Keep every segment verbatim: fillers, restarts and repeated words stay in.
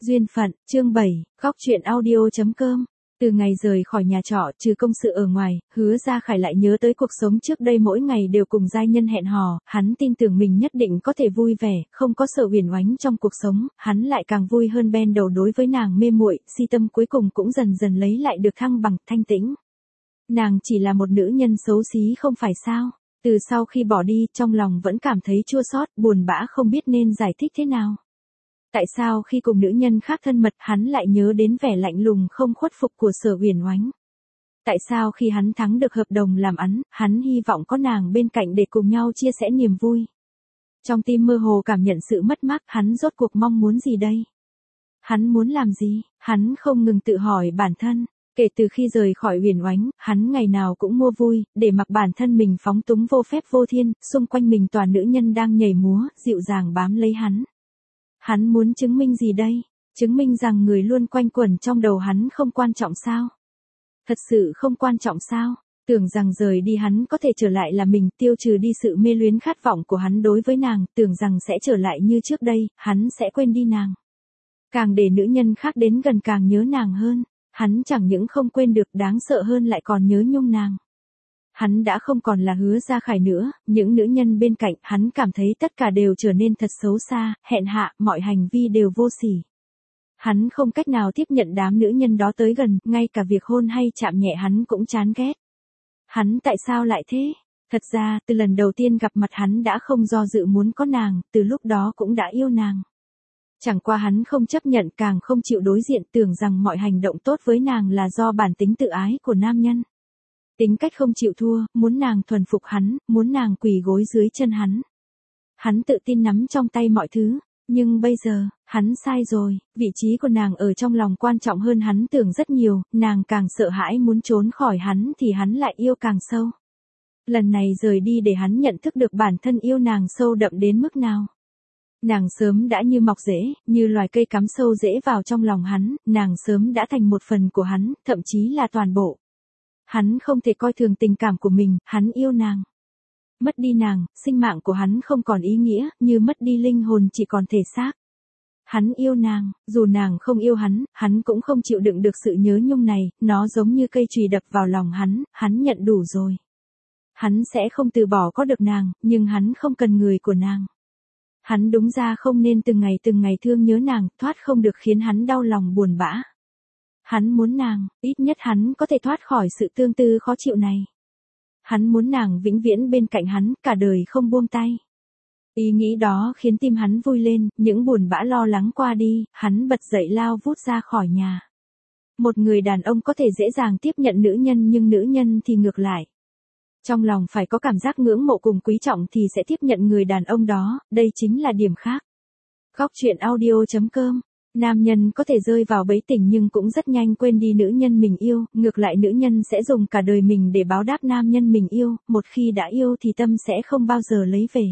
Duyên phận, chương bảy, góc truyện audio.com. Từ ngày rời khỏi nhà trọ trừ công sự ở ngoài, Hứa Gia Khải lại nhớ tới cuộc sống trước đây mỗi ngày đều cùng giai nhân hẹn hò, hắn tin tưởng mình nhất định có thể vui vẻ, không có sợ huyền oánh trong cuộc sống, hắn lại càng vui hơn ben đầu đối với nàng mê muội, si tâm cuối cùng cũng dần dần lấy lại được thăng bằng, thanh tĩnh. Nàng chỉ là một nữ nhân xấu xí không phải sao? Từ sau khi bỏ đi, trong lòng vẫn cảm thấy chua xót, buồn bã không biết nên giải thích thế nào. Tại sao khi cùng nữ nhân khác thân mật hắn lại nhớ đến vẻ lạnh lùng không khuất phục của Sở Uyển Oánh? Tại sao khi hắn thắng được hợp đồng làm ăn, hắn hy vọng có nàng bên cạnh để cùng nhau chia sẻ niềm vui? Trong tim mơ hồ cảm nhận sự mất mát, hắn rốt cuộc mong muốn gì đây? Hắn muốn làm gì? Hắn không ngừng tự hỏi bản thân. Kể từ khi rời khỏi Uyển Oánh, hắn ngày nào cũng mua vui, để mặc bản thân mình phóng túng vô phép vô thiên, xung quanh mình toàn nữ nhân đang nhảy múa, dịu dàng bám lấy hắn. Hắn muốn chứng minh gì đây? Chứng minh rằng người luôn quanh quẩn trong đầu hắn không quan trọng sao? Thật sự không quan trọng sao? Tưởng rằng rời đi hắn có thể trở lại là mình, tiêu trừ đi sự mê luyến khát vọng của hắn đối với nàng, tưởng rằng sẽ trở lại như trước đây, hắn sẽ quên đi nàng. Càng để nữ nhân khác đến gần càng nhớ nàng hơn, hắn chẳng những không quên được, đáng sợ hơn lại còn nhớ nhung nàng. Hắn đã không còn là Hứa Gia Khải nữa, những nữ nhân bên cạnh, hắn cảm thấy tất cả đều trở nên thật xấu xa, hèn hạ, mọi hành vi đều vô sỉ. Hắn không cách nào tiếp nhận đám nữ nhân đó tới gần, ngay cả việc hôn hay chạm nhẹ hắn cũng chán ghét. Hắn tại sao lại thế? Thật ra, từ lần đầu tiên gặp mặt hắn đã không do dự muốn có nàng, từ lúc đó cũng đã yêu nàng. Chẳng qua hắn không chấp nhận, càng không chịu đối diện, tưởng rằng mọi hành động tốt với nàng là do bản tính tự ái của nam nhân. Tính cách không chịu thua, muốn nàng thuần phục hắn, muốn nàng quỳ gối dưới chân hắn. Hắn tự tin nắm trong tay mọi thứ, nhưng bây giờ, hắn sai rồi, vị trí của nàng ở trong lòng quan trọng hơn hắn tưởng rất nhiều, nàng càng sợ hãi muốn trốn khỏi hắn thì hắn lại yêu càng sâu. Lần này rời đi để hắn nhận thức được bản thân yêu nàng sâu đậm đến mức nào. Nàng sớm đã như mọc rễ, như loài cây cắm sâu rễ vào trong lòng hắn, nàng sớm đã thành một phần của hắn, thậm chí là toàn bộ. Hắn không thể coi thường tình cảm của mình, hắn yêu nàng. Mất đi nàng, sinh mạng của hắn không còn ý nghĩa, như mất đi linh hồn chỉ còn thể xác. Hắn yêu nàng, dù nàng không yêu hắn, hắn cũng không chịu đựng được sự nhớ nhung này, nó giống như cây chùy đập vào lòng hắn, hắn nhận đủ rồi. Hắn sẽ không từ bỏ có được nàng, nhưng hắn không cần người của nàng. Hắn đúng ra không nên từng ngày từng ngày thương nhớ nàng, thoát không được khiến hắn đau lòng buồn bã. Hắn muốn nàng, ít nhất hắn có thể thoát khỏi sự tương tư khó chịu này. Hắn muốn nàng vĩnh viễn bên cạnh hắn, cả đời không buông tay. Ý nghĩ đó khiến tim hắn vui lên, những buồn bã lo lắng qua đi, hắn bật dậy lao vút ra khỏi nhà. Một người đàn ông có thể dễ dàng tiếp nhận nữ nhân nhưng nữ nhân thì ngược lại. Trong lòng phải có cảm giác ngưỡng mộ cùng quý trọng thì sẽ tiếp nhận người đàn ông đó, đây chính là điểm khác. Góc truyện audio.com. Nam nhân có thể rơi vào bẫy tình nhưng cũng rất nhanh quên đi nữ nhân mình yêu, ngược lại nữ nhân sẽ dùng cả đời mình để báo đáp nam nhân mình yêu, một khi đã yêu thì tâm sẽ không bao giờ lấy về.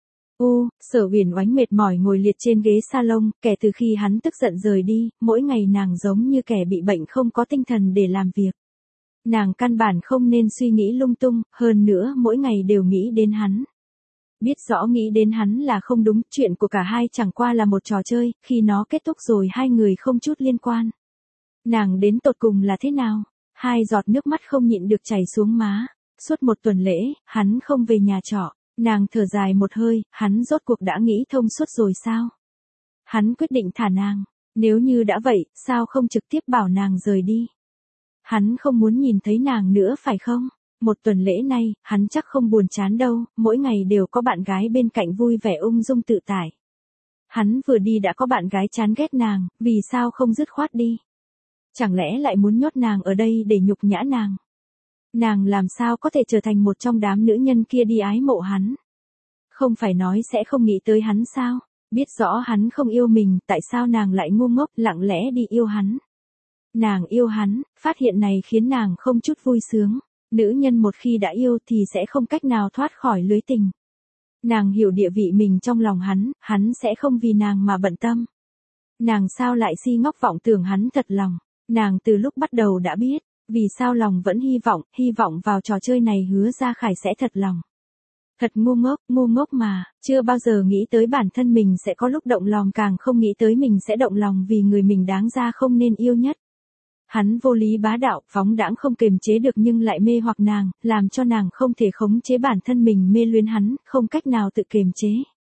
U, Sở Uyển Oánh mệt mỏi ngồi liệt trên ghế salon, kể từ khi hắn tức giận rời đi, mỗi ngày nàng giống như kẻ bị bệnh không có tinh thần để làm việc. Nàng căn bản không nên suy nghĩ lung tung, hơn nữa mỗi ngày đều nghĩ đến hắn. Biết rõ nghĩ đến hắn là không đúng, chuyện của cả hai chẳng qua là một trò chơi, khi nó kết thúc rồi hai người không chút liên quan. Nàng đến tột cùng là thế nào? Hai giọt nước mắt không nhịn được chảy xuống má. Suốt một tuần lễ, hắn không về nhà trọ. Nàng thở dài một hơi, hắn rốt cuộc đã nghĩ thông suốt rồi sao? Hắn quyết định thả nàng. Nếu như đã vậy, sao không trực tiếp bảo nàng rời đi? Hắn không muốn nhìn thấy nàng nữa phải không? Một tuần lễ nay, hắn chắc không buồn chán đâu, mỗi ngày đều có bạn gái bên cạnh vui vẻ ung dung tự tại. Hắn vừa đi đã có bạn gái chán ghét nàng, vì sao không dứt khoát đi? Chẳng lẽ lại muốn nhốt nàng ở đây để nhục nhã nàng? Nàng làm sao có thể trở thành một trong đám nữ nhân kia đi ái mộ hắn? Không phải nói sẽ không nghĩ tới hắn sao? Biết rõ hắn không yêu mình, tại sao nàng lại ngu ngốc lặng lẽ đi yêu hắn? Nàng yêu hắn, phát hiện này khiến nàng không chút vui sướng. Nữ nhân một khi đã yêu thì sẽ không cách nào thoát khỏi lưới tình. Nàng hiểu địa vị mình trong lòng hắn, hắn sẽ không vì nàng mà bận tâm. Nàng sao lại si ngốc vọng tưởng hắn thật lòng. Nàng từ lúc bắt đầu đã biết, vì sao lòng vẫn hy vọng, hy vọng vào trò chơi này Hứa Gia Khải sẽ thật lòng. Thật ngu ngốc, ngu ngốc mà, chưa bao giờ nghĩ tới bản thân mình sẽ có lúc động lòng, càng không nghĩ tới mình sẽ động lòng vì người mình đáng ra không nên yêu nhất. Hắn vô lý bá đạo, phóng đãng không kiềm chế được nhưng lại mê hoặc nàng, làm cho nàng không thể khống chế bản thân mình mê luyến hắn, không cách nào tự kiềm chế.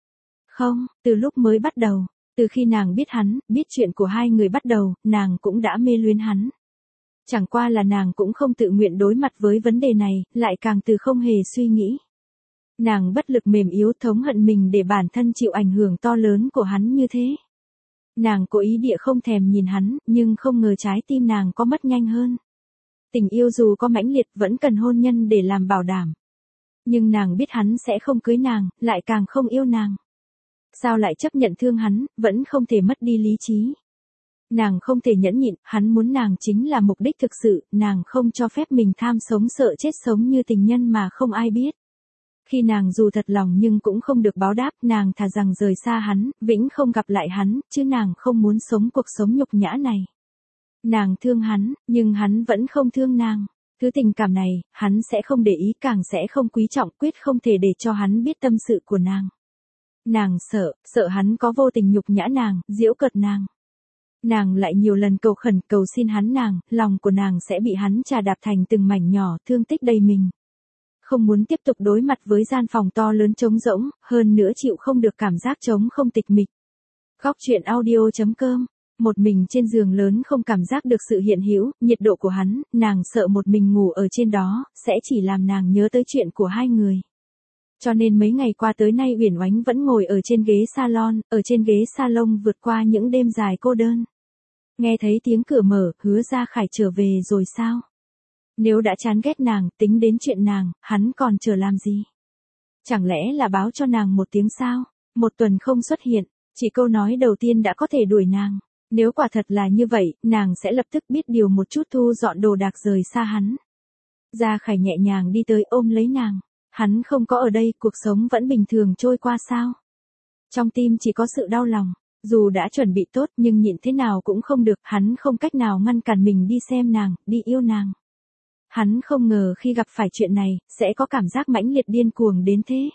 Không, từ lúc mới bắt đầu, từ khi nàng biết hắn, biết chuyện của hai người bắt đầu, nàng cũng đã mê luyến hắn. Chẳng qua là nàng cũng không tự nguyện đối mặt với vấn đề này, lại càng từ không hề suy nghĩ. Nàng bất lực mềm yếu thống hận mình để bản thân chịu ảnh hưởng to lớn của hắn như thế. Nàng cố ý địa không thèm nhìn hắn, nhưng không ngờ trái tim nàng có mất nhanh hơn. Tình yêu dù có mãnh liệt vẫn cần hôn nhân để làm bảo đảm. Nhưng nàng biết hắn sẽ không cưới nàng, lại càng không yêu nàng. Sao lại chấp nhận thương hắn, vẫn không thể mất đi lý trí. Nàng không thể nhẫn nhịn, hắn muốn nàng chính là mục đích thực sự, nàng không cho phép mình tham sống sợ chết sống như tình nhân mà không ai biết. Khi nàng dù thật lòng nhưng cũng không được báo đáp, nàng thà rằng rời xa hắn, vĩnh không gặp lại hắn, chứ nàng không muốn sống cuộc sống nhục nhã này. Nàng thương hắn, nhưng hắn vẫn không thương nàng. Thứ tình cảm này, hắn sẽ không để ý, càng sẽ không quý trọng, quyết không thể để cho hắn biết tâm sự của nàng. Nàng sợ, sợ hắn có vô tình nhục nhã nàng, giễu cợt nàng. Nàng lại nhiều lần cầu khẩn cầu xin hắn nàng, lòng của nàng sẽ bị hắn chà đạp thành từng mảnh nhỏ, thương tích đầy mình. Không muốn tiếp tục đối mặt với gian phòng to lớn trống rỗng, hơn nữa chịu không được cảm giác trống không tịch mịch. Góc truyện audio chấm com. Một mình trên giường lớn không cảm giác được sự hiện hữu, nhiệt độ của hắn, nàng sợ một mình ngủ ở trên đó, sẽ chỉ làm nàng nhớ tới chuyện của hai người. Cho nên mấy ngày qua tới nay Uyển Oánh vẫn ngồi ở trên ghế salon, ở trên ghế salon vượt qua những đêm dài cô đơn. Nghe thấy tiếng cửa mở, Hứa Gia Khải trở về rồi sao? Nếu đã chán ghét nàng, tính đến chuyện nàng, hắn còn chờ làm gì? Chẳng lẽ là báo cho nàng một tiếng sao? Một tuần không xuất hiện, chỉ câu nói đầu tiên đã có thể đuổi nàng. Nếu quả thật là như vậy, nàng sẽ lập tức biết điều một chút thu dọn đồ đạc rời xa hắn. Gia Khải nhẹ nhàng đi tới ôm lấy nàng. Hắn không có ở đây, cuộc sống vẫn bình thường trôi qua sao? Trong tim chỉ có sự đau lòng. Dù đã chuẩn bị tốt nhưng nhịn thế nào cũng không được, hắn không cách nào ngăn cản mình đi xem nàng, đi yêu nàng. Hắn không ngờ khi gặp phải chuyện này, sẽ có cảm giác mãnh liệt điên cuồng đến thế.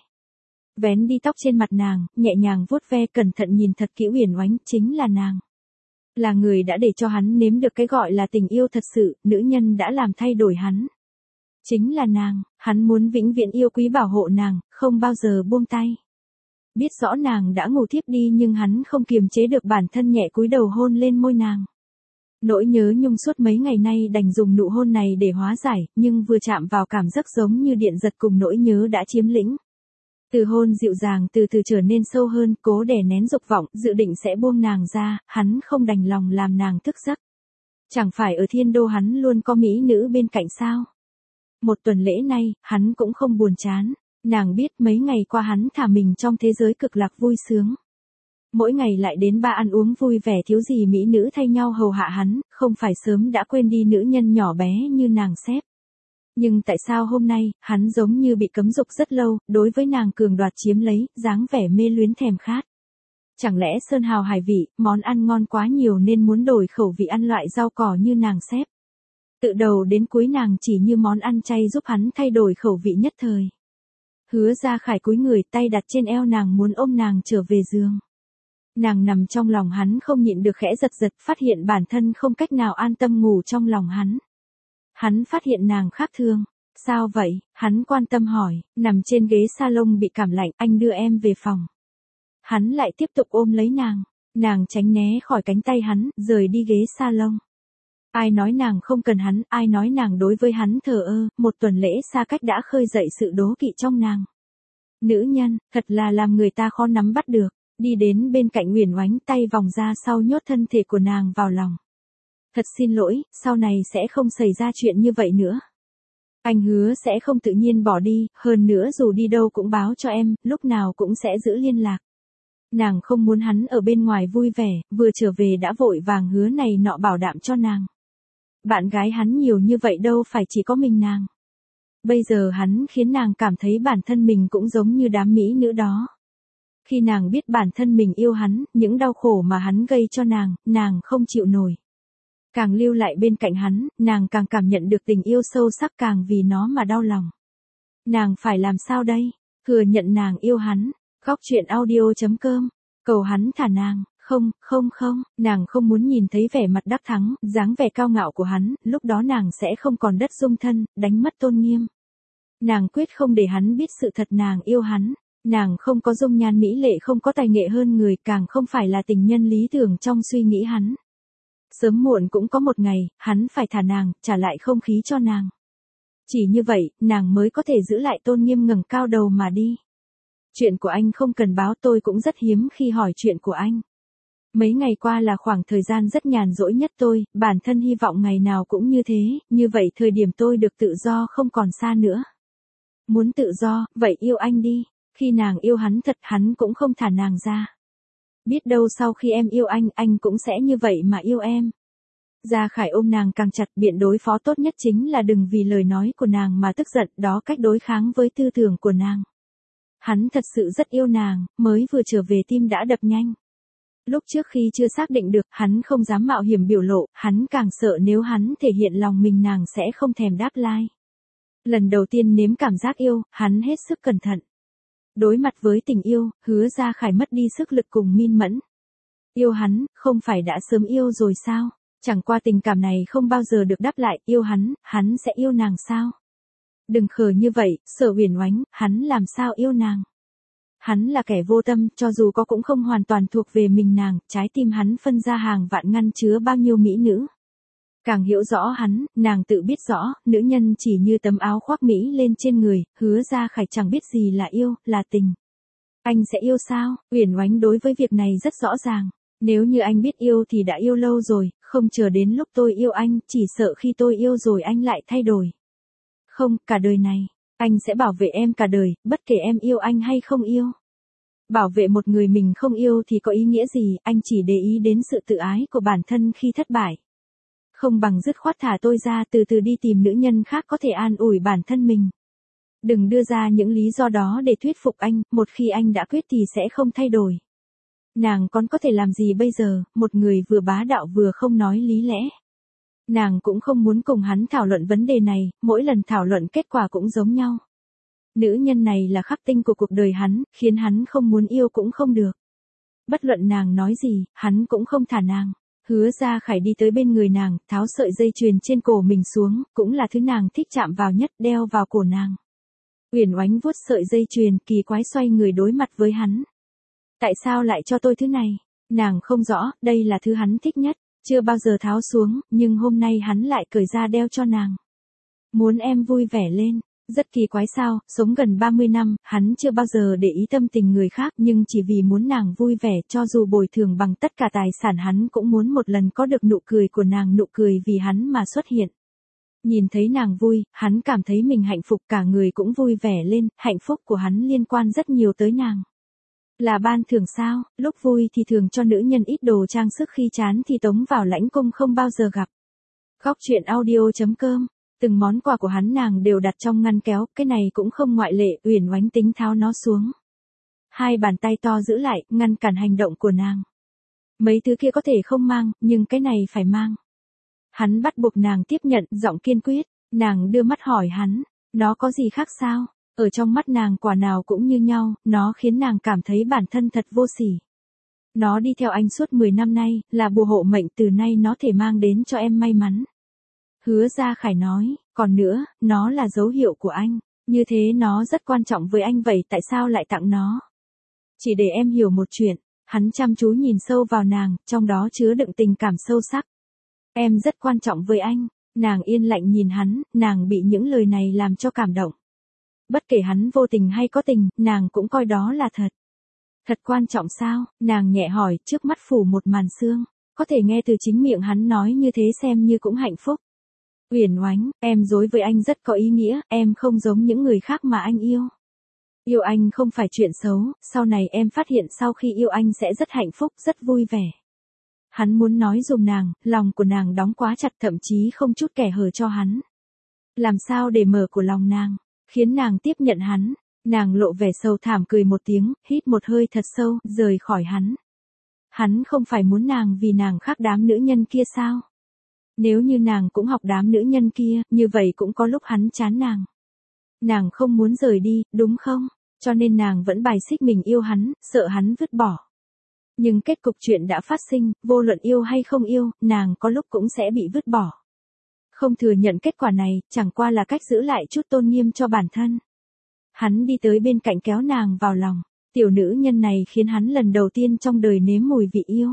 Vén đi tóc trên mặt nàng, nhẹ nhàng vuốt ve cẩn thận nhìn thật kỹ Uyển Oánh, chính là nàng. Là người đã để cho hắn nếm được cái gọi là tình yêu thật sự, nữ nhân đã làm thay đổi hắn. Chính là nàng, hắn muốn vĩnh viễn yêu quý bảo hộ nàng, không bao giờ buông tay. Biết rõ nàng đã ngủ thiếp đi nhưng hắn không kiềm chế được bản thân nhẹ cúi đầu hôn lên môi nàng. Nỗi nhớ nhung suốt mấy ngày nay đành dùng nụ hôn này để hóa giải, nhưng vừa chạm vào cảm giác giống như điện giật cùng nỗi nhớ đã chiếm lĩnh. Từ hôn dịu dàng từ từ trở nên sâu hơn, cố đè nén dục vọng, dự định sẽ buông nàng ra, hắn không đành lòng làm nàng thức giấc. Chẳng phải ở thiên đô hắn luôn có mỹ nữ bên cạnh sao? Một tuần lễ nay, hắn cũng không buồn chán. Nàng biết mấy ngày qua hắn thả mình trong thế giới cực lạc vui sướng. Mỗi ngày lại đến ba ăn uống vui vẻ, thiếu gì mỹ nữ thay nhau hầu hạ hắn, không phải sớm đã quên đi nữ nhân nhỏ bé như nàng xếp. Nhưng tại sao hôm nay, hắn giống như bị cấm dục rất lâu, đối với nàng cường đoạt chiếm lấy, dáng vẻ mê luyến thèm khát. Chẳng lẽ sơn hào hải vị, món ăn ngon quá nhiều nên muốn đổi khẩu vị ăn loại rau cỏ như nàng xếp. Từ đầu đến cuối nàng chỉ như món ăn chay giúp hắn thay đổi khẩu vị nhất thời. Hứa Gia Khải cúi người, tay đặt trên eo nàng muốn ôm nàng trở về giường. Nàng nằm trong lòng hắn không nhịn được khẽ giật giật, phát hiện bản thân không cách nào an tâm ngủ trong lòng hắn. Hắn phát hiện nàng khác thường. Sao vậy? Hắn quan tâm hỏi, nằm trên ghế salon bị cảm lạnh, anh đưa em về phòng. Hắn lại tiếp tục ôm lấy nàng. Nàng tránh né khỏi cánh tay hắn, rời đi ghế salon. Ai nói nàng không cần hắn, ai nói nàng đối với hắn thờ ơ, một tuần lễ xa cách đã khơi dậy sự đố kỵ trong nàng. Nữ nhân, thật là làm người ta khó nắm bắt được, đi đến bên cạnh Uyển Oánh, tay vòng ra sau nhốt thân thể của nàng vào lòng. Thật xin lỗi, sau này sẽ không xảy ra chuyện như vậy nữa. Anh hứa sẽ không tự nhiên bỏ đi, hơn nữa dù đi đâu cũng báo cho em, lúc nào cũng sẽ giữ liên lạc. Nàng không muốn hắn ở bên ngoài vui vẻ, vừa trở về đã vội vàng hứa này nọ bảo đảm cho nàng. Bạn gái hắn nhiều như vậy đâu phải chỉ có mình nàng. Bây giờ hắn khiến nàng cảm thấy bản thân mình cũng giống như đám mỹ nữ đó. Khi nàng biết bản thân mình yêu hắn, những đau khổ mà hắn gây cho nàng, nàng không chịu nổi. Càng lưu lại bên cạnh hắn, nàng càng cảm nhận được tình yêu sâu sắc, càng vì nó mà đau lòng. Nàng phải làm sao đây? Thừa nhận nàng yêu hắn. Góc truyện audio chấm com. Cầu hắn thả nàng. Không, không không, nàng không muốn nhìn thấy vẻ mặt đắc thắng, dáng vẻ cao ngạo của hắn, lúc đó nàng sẽ không còn đất dung thân, đánh mất tôn nghiêm. Nàng quyết không để hắn biết sự thật nàng yêu hắn. Nàng không có dung nhan mỹ lệ, không có tài nghệ hơn người, càng không phải là tình nhân lý tưởng trong suy nghĩ hắn. Sớm muộn cũng có một ngày, hắn phải thả nàng, trả lại không khí cho nàng. Chỉ như vậy, nàng mới có thể giữ lại tôn nghiêm, ngẩng cao đầu mà đi. Chuyện của anh không cần báo, tôi cũng rất hiếm khi hỏi chuyện của anh. Mấy ngày qua là khoảng thời gian rất nhàn rỗi nhất tôi, bản thân hy vọng ngày nào cũng như thế, như vậy thời điểm tôi được tự do không còn xa nữa. Muốn tự do, vậy yêu anh đi. Khi nàng yêu hắn thật, hắn cũng không thả nàng ra. Biết đâu sau khi em yêu anh, anh cũng sẽ như vậy mà yêu em. Gia Khải ôm nàng càng chặt, biện đối phó tốt nhất chính là đừng vì lời nói của nàng mà tức giận, đó cách đối kháng với tư tưởng của nàng. Hắn thật sự rất yêu nàng, mới vừa trở về tim đã đập nhanh. Lúc trước khi chưa xác định được, hắn không dám mạo hiểm biểu lộ, hắn càng sợ nếu hắn thể hiện lòng mình nàng sẽ không thèm đáp like. Lần đầu tiên nếm cảm giác yêu, hắn hết sức cẩn thận. Đối mặt với tình yêu, Hứa Gia Khải mất đi sức lực cùng Min Mẫn. Yêu hắn, không phải đã sớm yêu rồi sao? Chẳng qua tình cảm này không bao giờ được đáp lại, yêu hắn, hắn sẽ yêu nàng sao? Đừng khờ như vậy, Sở Uyển Oánh, hắn làm sao yêu nàng? Hắn là kẻ vô tâm, cho dù có cũng không hoàn toàn thuộc về mình nàng, trái tim hắn phân ra hàng vạn ngăn chứa bao nhiêu mỹ nữ. Càng hiểu rõ hắn, nàng tự biết rõ, nữ nhân chỉ như tấm áo khoác mỹ lên trên người, Hứa Gia Khải chẳng biết gì là yêu, là tình. Anh sẽ yêu sao? Uyển Oánh đối với việc này rất rõ ràng. Nếu như anh biết yêu thì đã yêu lâu rồi, không chờ đến lúc tôi yêu anh, chỉ sợ khi tôi yêu rồi anh lại thay đổi. Không, cả đời này, anh sẽ bảo vệ em cả đời, bất kể em yêu anh hay không yêu. Bảo vệ một người mình không yêu thì có ý nghĩa gì, anh chỉ để ý đến sự tự ái của bản thân khi thất bại. Không bằng dứt khoát thả tôi ra, từ từ đi tìm nữ nhân khác có thể an ủi bản thân mình. Đừng đưa ra những lý do đó để thuyết phục anh, một khi anh đã quyết thì sẽ không thay đổi. Nàng còn có thể làm gì bây giờ, một người vừa bá đạo vừa không nói lý lẽ. Nàng cũng không muốn cùng hắn thảo luận vấn đề này, mỗi lần thảo luận kết quả cũng giống nhau. Nữ nhân này là khắc tinh của cuộc đời hắn, khiến hắn không muốn yêu cũng không được. Bất luận nàng nói gì, hắn cũng không thả nàng. Hứa Gia Khải đi tới bên người nàng, tháo sợi dây chuyền trên cổ mình xuống, cũng là thứ nàng thích chạm vào nhất, đeo vào cổ nàng. Uyển Oánh vuốt sợi dây chuyền, kỳ quái xoay người đối mặt với hắn. Tại sao lại cho tôi thứ này? Nàng không rõ, đây là thứ hắn thích nhất, chưa bao giờ tháo xuống, nhưng hôm nay hắn lại cởi ra đeo cho nàng. Muốn em vui vẻ lên. Rất kỳ quái sao, sống gần ba mươi năm, hắn chưa bao giờ để ý tâm tình người khác, nhưng chỉ vì muốn nàng vui vẻ, cho dù bồi thường bằng tất cả tài sản hắn cũng muốn một lần có được nụ cười của nàng, nụ cười vì hắn mà xuất hiện. Nhìn thấy nàng vui, hắn cảm thấy mình hạnh phúc, cả người cũng vui vẻ lên, hạnh phúc của hắn liên quan rất nhiều tới nàng. Là ban thưởng sao, lúc vui thì thường cho nữ nhân ít đồ trang sức, khi chán thì tống vào lãnh cung không bao giờ gặp. Góc truyện audio chấm com. Từng món quà của hắn nàng đều đặt trong ngăn kéo, cái này cũng không ngoại lệ, Uyển Oánh tính tháo nó xuống. Hai bàn tay to giữ lại, ngăn cản hành động của nàng. Mấy thứ kia có thể không mang, nhưng cái này phải mang. Hắn bắt buộc nàng tiếp nhận, giọng kiên quyết, nàng đưa mắt hỏi hắn, nó có gì khác sao? Ở trong mắt nàng quả nào cũng như nhau, nó khiến nàng cảm thấy bản thân thật vô sỉ. Nó đi theo anh suốt mười năm nay, là bùa hộ mệnh, từ nay nó thể mang đến cho em may mắn. Hứa Gia Khải nói, còn nữa, nó là dấu hiệu của anh, như thế nó rất quan trọng với anh, vậy tại sao lại tặng nó? Chỉ để em hiểu một chuyện, hắn chăm chú nhìn sâu vào nàng, trong đó chứa đựng tình cảm sâu sắc. Em rất quan trọng với anh, nàng yên lặng nhìn hắn, nàng bị những lời này làm cho cảm động. Bất kể hắn vô tình hay có tình, nàng cũng coi đó là thật. Thật quan trọng sao? Nàng nhẹ hỏi, trước mắt phủ một màn sương, có thể nghe từ chính miệng hắn nói như thế xem như cũng hạnh phúc. Uyển Oánh, em dối với anh rất có ý nghĩa, em không giống những người khác mà anh yêu. Yêu anh không phải chuyện xấu, sau này em phát hiện sau khi yêu anh sẽ rất hạnh phúc, rất vui vẻ. Hắn muốn nói dùm nàng, lòng của nàng đóng quá chặt, thậm chí không chút kẻ hở cho hắn. Làm sao để mở của lòng nàng, khiến nàng tiếp nhận hắn, nàng lộ vẻ sầu thảm cười một tiếng, hít một hơi thật sâu, rời khỏi hắn. Hắn không phải muốn nàng vì nàng khác đám nữ nhân kia sao? Nếu như nàng cũng học đám nữ nhân kia, như vậy cũng có lúc hắn chán nàng. Nàng không muốn rời đi, đúng không? Cho nên nàng vẫn bài xích mình yêu hắn, sợ hắn vứt bỏ. Nhưng kết cục chuyện đã phát sinh, vô luận yêu hay không yêu, nàng có lúc cũng sẽ bị vứt bỏ. Không thừa nhận kết quả này, chẳng qua là cách giữ lại chút tôn nghiêm cho bản thân. Hắn đi tới bên cạnh kéo nàng vào lòng. Tiểu nữ nhân này khiến hắn lần đầu tiên trong đời nếm mùi vị yêu.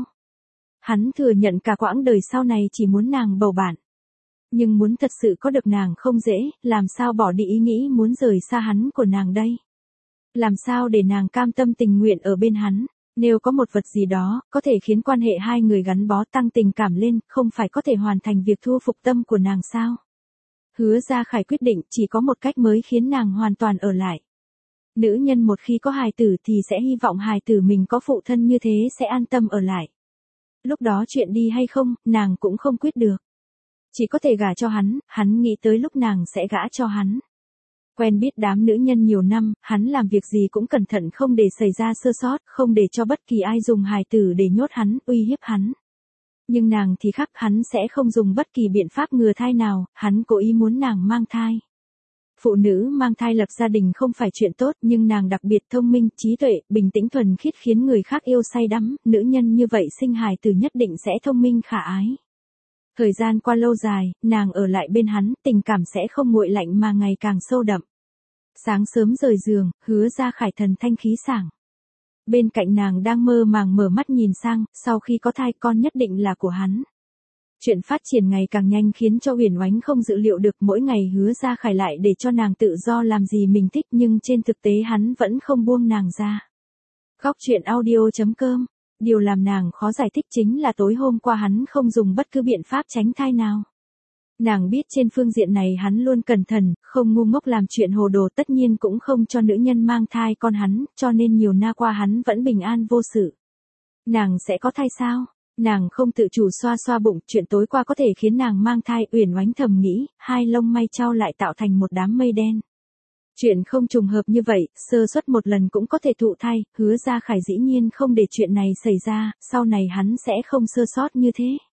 Hắn thừa nhận cả quãng đời sau này chỉ muốn nàng bầu bạn. Nhưng muốn thật sự có được nàng không dễ, làm sao bỏ đi ý nghĩ muốn rời xa hắn của nàng đây. Làm sao để nàng cam tâm tình nguyện ở bên hắn. Nếu có một vật gì đó, có thể khiến quan hệ hai người gắn bó tăng tình cảm lên, không phải có thể hoàn thành việc thu phục tâm của nàng sao? Hứa Gia Khải quyết định chỉ có một cách mới khiến nàng hoàn toàn ở lại. Nữ nhân một khi có hài tử thì sẽ hy vọng hài tử mình có phụ thân như thế sẽ an tâm ở lại. Lúc đó chuyện đi hay không, nàng cũng không quyết được. Chỉ có thể gả cho hắn, hắn nghĩ tới lúc nàng sẽ gả cho hắn. Quen biết đám nữ nhân nhiều năm, hắn làm việc gì cũng cẩn thận không để xảy ra sơ sót, không để cho bất kỳ ai dùng hài tử để nhốt hắn, uy hiếp hắn. Nhưng nàng thì khác, hắn sẽ không dùng bất kỳ biện pháp ngừa thai nào, hắn cố ý muốn nàng mang thai. Phụ nữ mang thai lập gia đình không phải chuyện tốt, nhưng nàng đặc biệt thông minh, trí tuệ, bình tĩnh thuần khiết khiến người khác yêu say đắm, nữ nhân như vậy sinh hài tử nhất định sẽ thông minh khả ái. Thời gian qua lâu dài, nàng ở lại bên hắn, tình cảm sẽ không nguội lạnh mà ngày càng sâu đậm. Sáng sớm rời giường, Hứa Gia Khải thần thanh khí sảng. Bên cạnh nàng đang mơ màng mở mắt nhìn sang, sau khi có thai con nhất định là của hắn. Chuyện phát triển ngày càng nhanh khiến cho Uyển Oánh không dự liệu được, mỗi ngày Hứa Gia Khải lại để cho nàng tự do làm gì mình thích, nhưng trên thực tế hắn vẫn không buông nàng ra. Góc truyện audio chấm com. Điều làm nàng khó giải thích chính là tối hôm qua hắn không dùng bất cứ biện pháp tránh thai nào. Nàng biết trên phương diện này hắn luôn cẩn thận, không ngu ngốc làm chuyện hồ đồ, tất nhiên cũng không cho nữ nhân mang thai con hắn, cho nên nhiều năm qua hắn vẫn bình an vô sự. Nàng sẽ có thai sao? Nàng không tự chủ xoa xoa bụng, chuyện tối qua có thể khiến nàng mang thai, Uyển Oánh thầm nghĩ, hai lông may chau lại tạo thành một đám mây đen. Chuyện không trùng hợp như vậy, sơ suất một lần cũng có thể thụ thai, Hứa Gia Khải dĩ nhiên không để chuyện này xảy ra, sau này hắn sẽ không sơ sót như thế.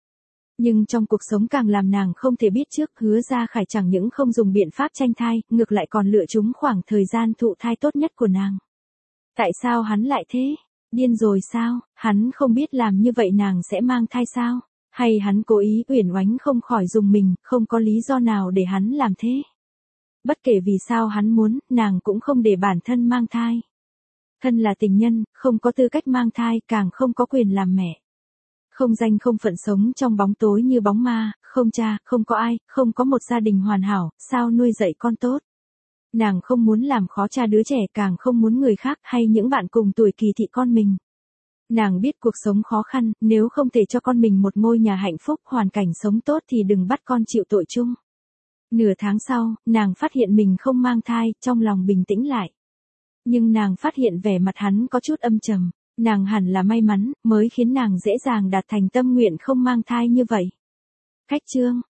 Nhưng trong cuộc sống càng làm nàng không thể biết trước, Hứa Gia Khải chẳng những không dùng biện pháp tranh thai, ngược lại còn lựa trúng khoảng thời gian thụ thai tốt nhất của nàng. Tại sao hắn lại thế? Điên rồi sao? Hắn không biết làm như vậy nàng sẽ mang thai sao? Hay hắn cố ý? Uyển Oánh không khỏi dùng mình, không có lý do nào để hắn làm thế. Bất kể vì sao hắn muốn, nàng cũng không để bản thân mang thai. Thân là tình nhân, không có tư cách mang thai, càng không có quyền làm mẹ. Không danh không phận sống trong bóng tối như bóng ma, không cha, không có ai, không có một gia đình hoàn hảo, sao nuôi dạy con tốt. Nàng không muốn làm khó cha đứa trẻ, càng không muốn người khác hay những bạn cùng tuổi kỳ thị con mình. Nàng biết cuộc sống khó khăn, nếu không thể cho con mình một ngôi nhà hạnh phúc, hoàn cảnh sống tốt thì đừng bắt con chịu tội chung. Nửa tháng sau, nàng phát hiện mình không mang thai, trong lòng bình tĩnh lại. Nhưng nàng phát hiện vẻ mặt hắn có chút âm trầm, nàng hẳn là may mắn, mới khiến nàng dễ dàng đạt thành tâm nguyện không mang thai như vậy. Khách chương